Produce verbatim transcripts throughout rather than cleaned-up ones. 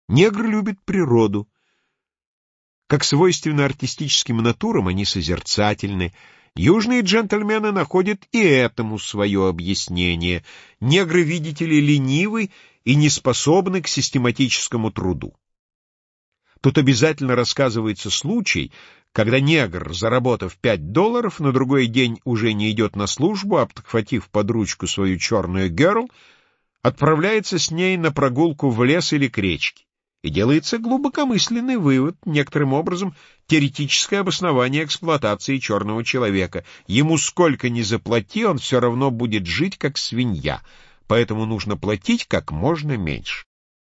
Негр любит природу. Как свойственно артистическим натурам, они созерцательны. Южные джентльмены находят и этому свое объяснение. Негры, видите ли, ленивы и не способны к систематическому труду. Тут обязательно рассказывается случай, когда негр, заработав пять долларов, на другой день уже не идет на службу, а, подхватив под ручку свою черную герл, отправляется с ней на прогулку в лес или к речке. И делается глубокомысленный вывод, некоторым образом теоретическое обоснование эксплуатации черного человека. Ему сколько ни заплати, он все равно будет жить как свинья, поэтому нужно платить как можно меньше.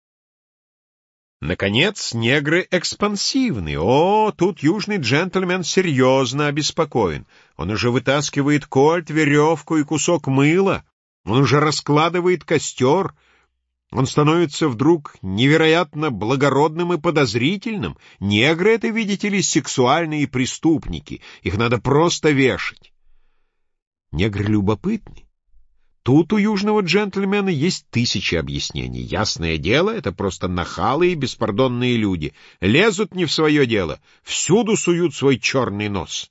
Наконец, негры экспансивны. О, тут южный джентльмен серьезно обеспокоен. Он уже вытаскивает кольт, веревку и кусок мыла. Он уже раскладывает костер. Он становится вдруг невероятно благородным и подозрительным. Негры — это, видите ли, сексуальные преступники. Их надо просто вешать. Негры любопытны. Тут у южного джентльмена есть тысячи объяснений. Ясное дело, это просто нахалы и беспардонные люди. Лезут не в свое дело, всюду суют свой черный нос.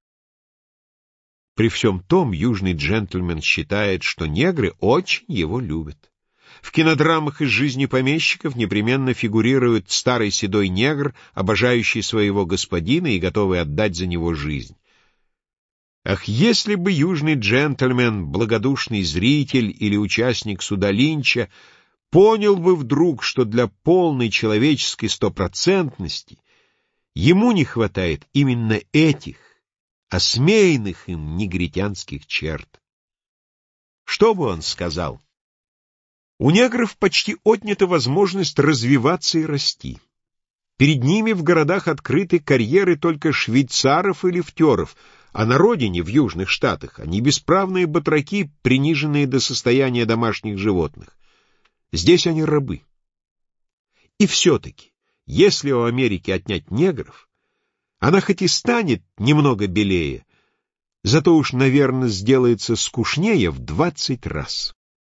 При всем том, южный джентльмен считает, что негры очень его любят. В кинодрамах из жизни помещиков непременно фигурирует старый седой негр, обожающий своего господина и готовый отдать за него жизнь. Ах, если бы южный джентльмен, благодушный зритель или участник суда Линча, понял бы вдруг, что для полной человеческой стопроцентности ему не хватает именно этих, осмеянных им негритянских черт. Что бы он сказал? У негров почти отнята возможность развиваться и расти. Перед ними в городах открыты карьеры только швейцаров и лифтеров, а на родине, в Южных Штатах, они бесправные батраки, приниженные до состояния домашних животных. Здесь они рабы. И все-таки, если у Америки отнять негров, она хоть и станет немного белее, зато уж, наверное, сделается скучнее в двадцать раз.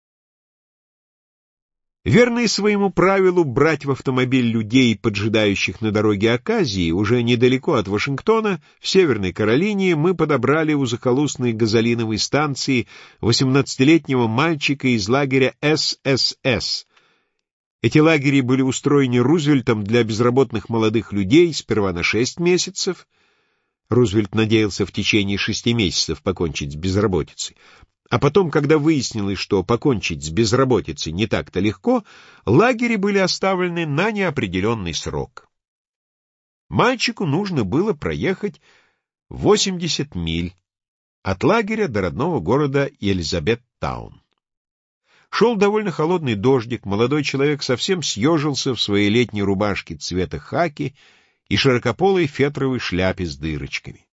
Верные своему правилу брать в автомобиль людей, поджидающих на дороге оказии, уже недалеко от Вашингтона, в Северной Каролине, мы подобрали у захолустной газолиновой станции восемнадцатилетнего мальчика из лагеря эс эс эс. Эти лагеря были устроены Рузвельтом для безработных молодых людей сперва на шесть месяцев. Рузвельт надеялся в течение шести месяцев покончить с безработицей. А потом, когда выяснилось, что покончить с безработицей не так-то легко, лагеря были оставлены на неопределенный срок. Мальчику нужно было проехать восемьдесят миль от лагеря до родного города Елизабеттаун. Шел довольно холодный дождик, молодой человек совсем съежился в своей летней рубашке цвета хаки и широкополой фетровой шляпе с дырочками.